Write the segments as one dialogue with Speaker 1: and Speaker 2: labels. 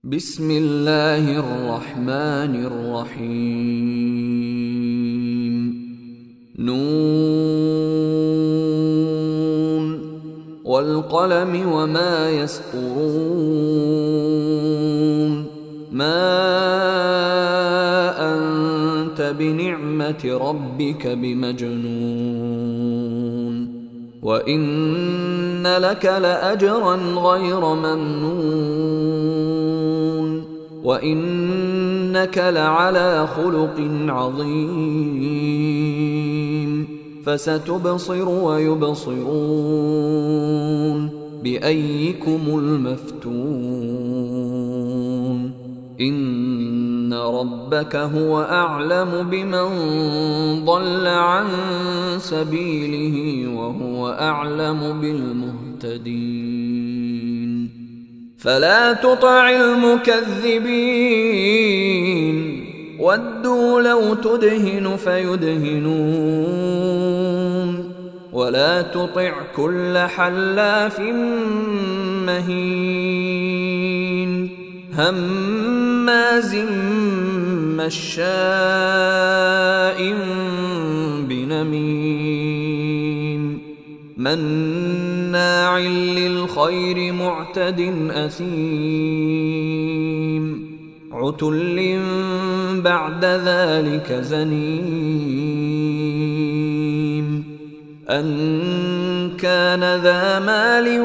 Speaker 1: بسم الله الرحمن الرحيم نون والقلم وما يسطرون ما أنت بنعمة ربك بمجنون وإن لك لأجرا غير ممنون وإنك لعلى خلق عظيم فستبصر ويبصرون بأيكم المفتون إن ربك هو أعلم بمن ضل عن سبيله وهو أعلم بالمهتدين فلا تطع المكذبين ودوا لو تدهن فيدهنون ولا تطع كل حلاف مهين هماز مشاء بنميم مناع للخير معتد أثيم عتل بعد ذلك زنيم أن كان ذا مال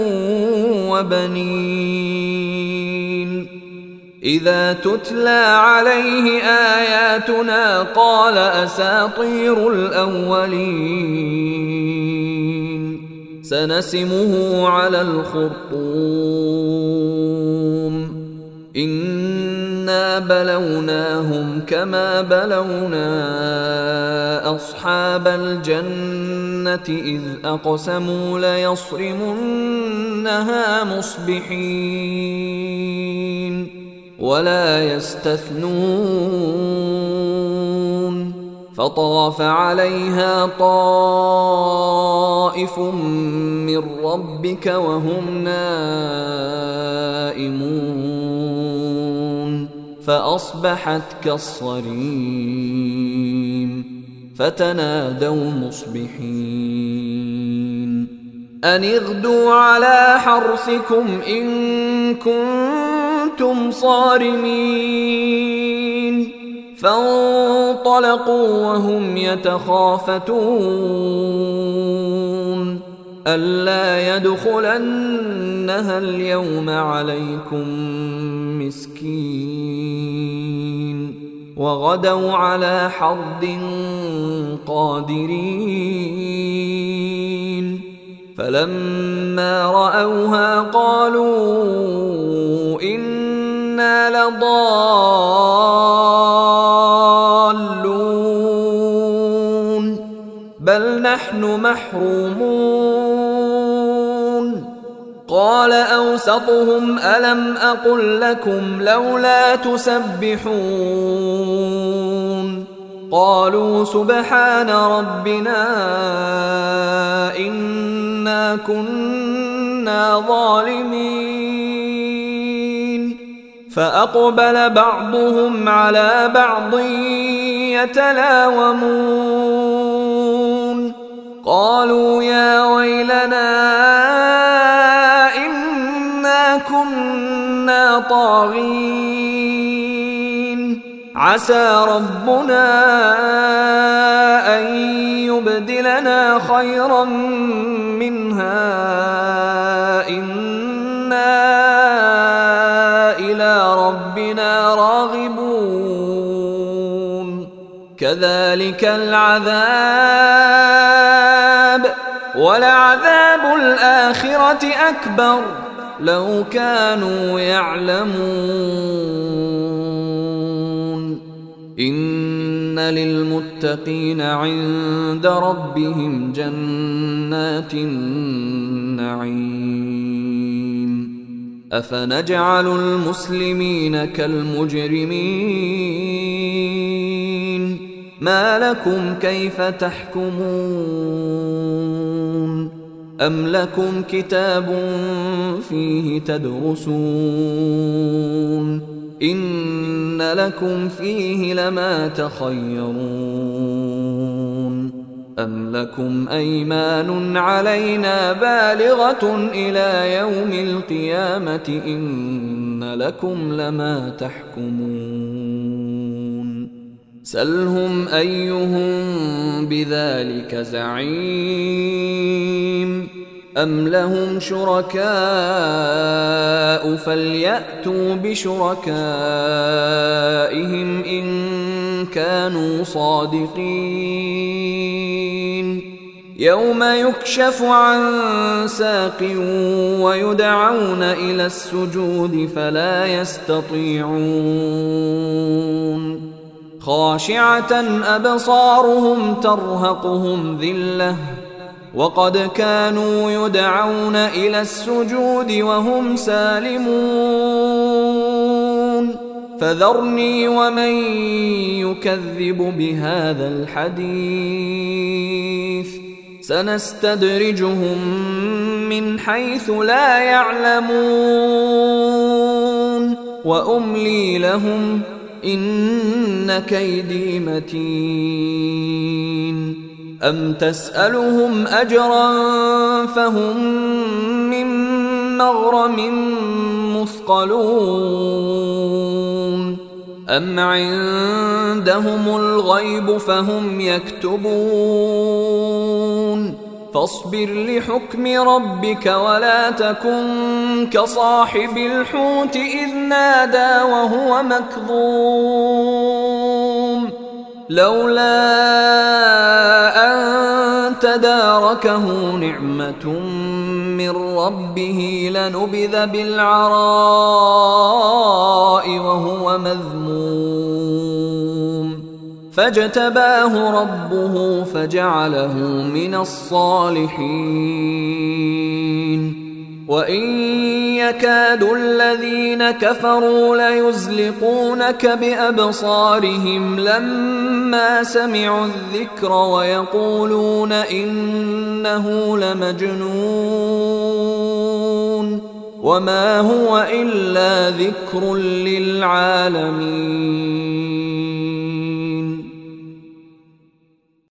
Speaker 1: وبنين إذا تتلى عليه آياتنا قال أساطير الأولين سنسمه على الخرطوم إنا بلوناهم كما بلونا أصحاب الجنة إذ أقسموا ليصرمنها مصبحين ولا يستثنون فطاف عليها طائف من ربك وهم نائمون فأصبحت كالصريم فتنادوا مصبحين أن اغدوا على حرثكم إن كنتم صارمين فانطلقوا وهم يتخافتون ألا يدخلنها اليوم عليكم مسكين وغدوا على حرد قادرين فلما رأوها قالوا إنا لضالون بل نحن محرومون قال أوسطهم ألم أقل لكم لولا تسبحون قالوا سبحان ربنا إنا كنا ظالمين فأقبل بعضهم على بعض يتلاومون قالوا يا ويلنا إنا كنا طاغين عسى ربنا أن يبدلنا خيرا منها إنا إلى ربنا راغبون كذلك العذاب ولعذاب الآخرة أكبر لو كانوا يعلمون إن للمتقين عند ربهم جنات النعيم أفنجعل المسلمين كالمجرمين ما لكم كيف تحكمون أم لكم كتاب فيه تدرسون إن لكم فيه لما تخيرون أم لكم أيمان علينا بالغة إلى يوم القيامة إن لكم لما تحكمون سلهم أيهم بذلك زعيم أم لهم شركاء فليأتوا بشركائهم إن كانوا صادقين يوم يكشف عن ساق ويدعون إلى السجود فلا يستطيعون خاشعة أبصارهم ترهقهم ذلة وقد كانوا يدعون إلى السجود وهم سالمون فذرني ومن يكذب بهذا الحديث سنستدرجهم من حيث لا يعلمون وأملي لهم إن كيدي متين أم تسألهم أجرا فهم من مغرم مثقلون أم عندهم الغيب فهم يكتبون فاصبر لحكم ربك ولا تكن كصاحب الحوت إذ نادى وهو مكظوم لولا أن تداركه نعمة من ربه لنبذ بالعراء وهو مذموم فاجتباه ربه فجعله من الصالحين وإن يكاد الذين كفروا ليزلقونك بأبصارهم لما سمعوا الذكر ويقولون إنه لمجنون وما هو إلا ذكر للعالمين